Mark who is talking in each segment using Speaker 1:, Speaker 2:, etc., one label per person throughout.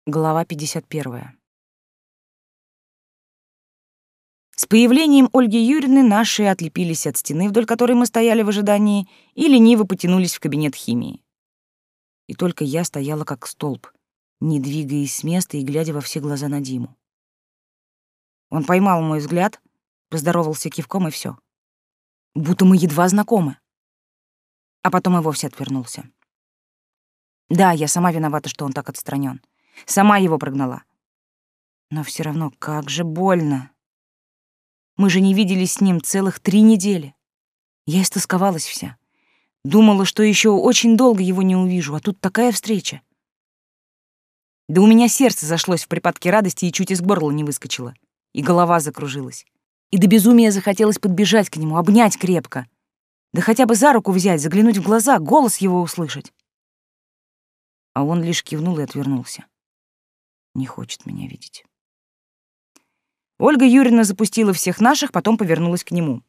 Speaker 1: Глава 51. С появлением Ольги Юрьевны наши отлепились от стены, вдоль которой мы стояли в ожидании, и лениво потянулись в кабинет химии. И только я стояла как столб, не двигаясь с места и глядя во все глаза на Диму. Он поймал мой взгляд, поздоровался кивком, и все. Будто мы едва знакомы. А потом и вовсе отвернулся. Да, я сама виновата, что он так отстранен. Сама его прогнала. Но все равно, как же больно. Мы же не виделись с ним целых 3 недели. Я истосковалась вся. Думала, что еще очень долго его не увижу, а тут такая встреча. Да у меня сердце зашлось в припадке радости и чуть из горла не выскочило. И голова закружилась. И до безумия захотелось подбежать к нему, обнять крепко. Да хотя бы за руку взять, заглянуть в глаза, голос его услышать. А он лишь кивнул и отвернулся. Не хочет меня видеть. Ольга Юрьевна запустила всех наших, потом повернулась к нему.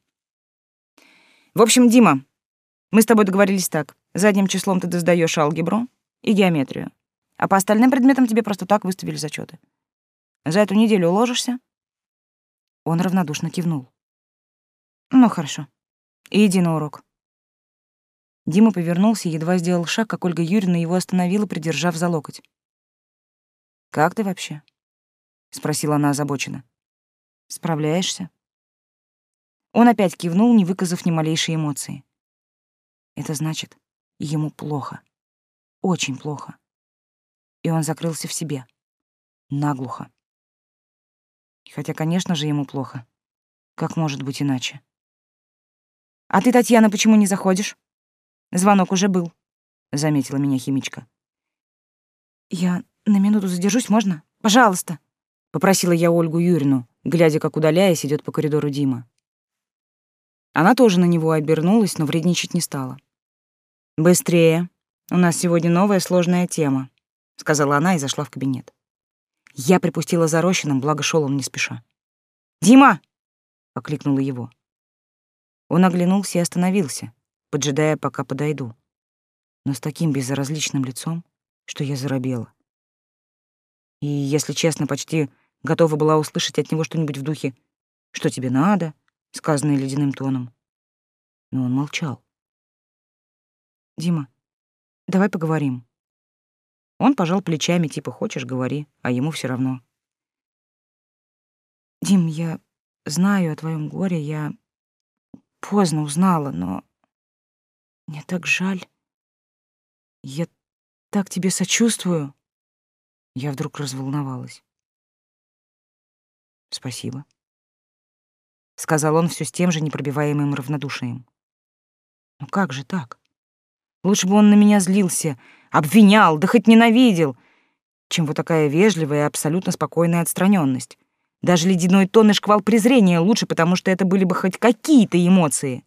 Speaker 1: В общем, Дима, мы с тобой договорились так. Задним числом ты досдаёшь алгебру и геометрию, а по остальным предметам тебе просто так выставили зачёты. За эту неделю уложишься? Он равнодушно кивнул. Ну, хорошо. Иди на урок. Дима повернулся и едва сделал шаг, как Ольга Юрьевна его остановила, придержав за локоть. «Как ты вообще?» — спросила она озабоченно. «Справляешься?» Он опять кивнул, не выказав ни малейшей эмоции. Это значит, ему плохо. Очень плохо. И он закрылся в себе. Наглухо. Хотя, конечно же, ему плохо. Как может быть иначе? «А ты, Татьяна, почему не заходишь? Звонок уже был», — заметила меня химичка. «Я на минуту задержусь, можно? Пожалуйста», — попросила я Ольгу Юрьевну, глядя, как, удаляясь, идёт по коридору Дима. Она тоже на него обернулась, но вредничать не стала. «Быстрее. У нас сегодня новая сложная тема», — сказала она и зашла в кабинет. Я припустила за Рощиным, благо шёл он не спеша. «Дима!» — окликнула его. Он оглянулся и остановился, поджидая, пока подойду, но с таким безразличным лицом, что я заробела. И, если честно, почти готова была услышать от него что-нибудь в духе «Что тебе надо?», сказанное ледяным тоном. Но он молчал. «Дима, давай поговорим». Он пожал плечами, типа «Хочешь, говори», а ему все равно. «Дим, я знаю о твоем горе, я поздно узнала, но мне так жаль. Я так тебе сочувствую». Я вдруг разволновалась. «Спасибо», — сказал он все с тем же непробиваемым равнодушием. «Ну как же так? Лучше бы он на меня злился, обвинял, да хоть ненавидел, чем вот такая вежливая и абсолютно спокойная отстраненность. Даже ледяной тон и шквал презрения лучше, потому что это были бы хоть какие-то эмоции».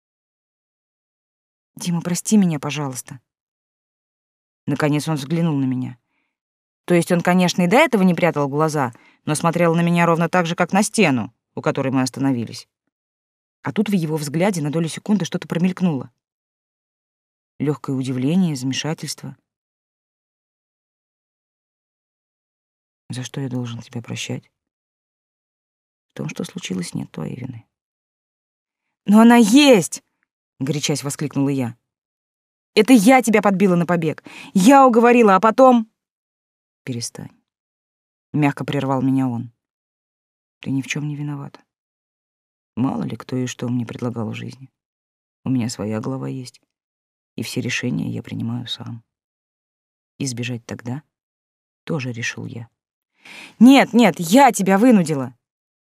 Speaker 1: «Дима, прости меня, пожалуйста». Наконец он взглянул на меня. То есть он, конечно, и до этого не прятал глаза, но смотрел на меня ровно так же, как на стену, у которой мы остановились. А тут в его взгляде на долю секунды что-то промелькнуло. Легкое удивление, замешательство. «За что я должен тебя прощать? В том, что случилось, нет твоей вины». «Но она есть!» — горячась воскликнула я. «Это я тебя подбила на побег. Я уговорила, а потом...» «Перестань», — мягко прервал меня он. «Ты ни в чем не виновата. Мало ли кто и что мне предлагал в жизни. У меня своя голова есть, и все решения я принимаю сам. Избежать тогда тоже решил я». «Нет, нет, я тебя вынудила!»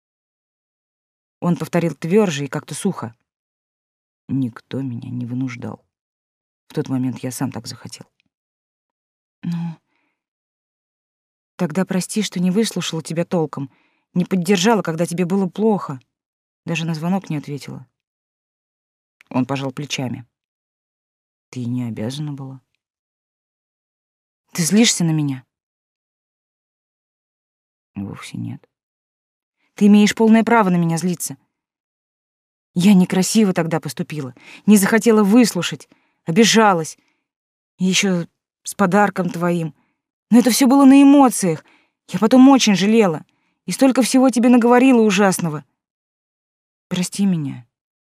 Speaker 1: Он повторил тверже и как-то сухо. «Никто меня не вынуждал. В тот момент я сам так захотел». «Ну, тогда прости, что не выслушала тебя толком, не поддержала, когда тебе было плохо. Даже на звонок не ответила». Он пожал плечами. «Ты и не обязана была». «Ты злишься на меня?» «Вовсе нет». «Ты имеешь полное право на меня злиться. Я некрасиво тогда поступила, не захотела выслушать, обижалась. И ещё с подарком твоим. Но это все было на эмоциях. Я потом очень жалела. И столько всего тебе наговорила ужасного. Прости меня.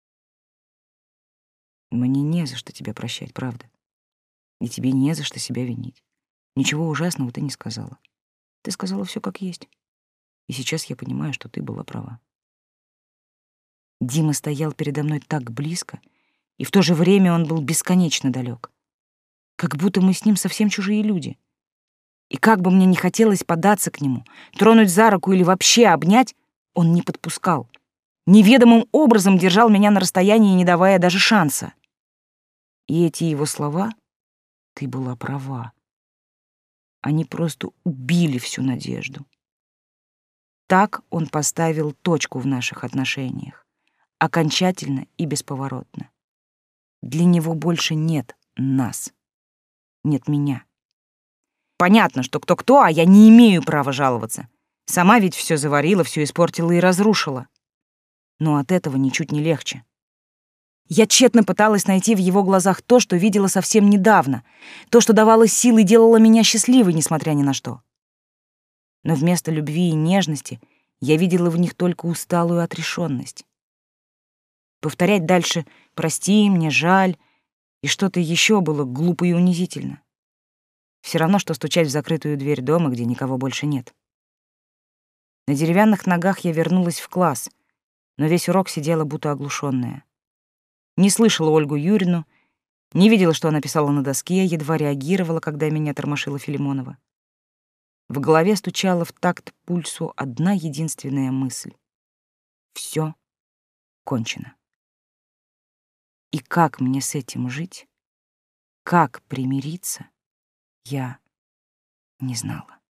Speaker 1: Мне не за что тебя прощать, правда. И тебе не за что себя винить. Ничего ужасного ты не сказала. Ты сказала все как есть. И сейчас я понимаю, что ты была права. Дима стоял передо мной так близко, и в то же время он был бесконечно далек. Как будто мы с ним совсем чужие люди. И как бы мне ни хотелось податься к нему, тронуть за руку или вообще обнять, он не подпускал. Неведомым образом держал меня на расстоянии, не давая даже шанса. И эти его слова «ты была права», они просто убили всю надежду. Так он поставил точку в наших отношениях, окончательно и бесповоротно. Для него больше нет нас, нет меня. Понятно, что кто-кто, а я не имею права жаловаться. Сама ведь все заварила, все испортила и разрушила. Но от этого ничуть не легче. Я тщетно пыталась найти в его глазах то, что видела совсем недавно, то, что давало силы и делало меня счастливой, несмотря ни на что. Но вместо любви и нежности я видела в них только усталую отрешенность. Повторять дальше «прости, мне жаль» и что-то еще было глупо и унизительно. Все равно, что стучать в закрытую дверь дома, где никого больше нет. На деревянных ногах я вернулась в класс, но весь урок сидела будто оглушенная. Не слышала Ольгу Юрьевну, не видела, что она писала на доске, едва реагировала, когда меня тормошила Филимонова. В голове стучала в такт пульсу одна единственная мысль. Все кончено. И как мне с этим жить? Как примириться? Я не знала.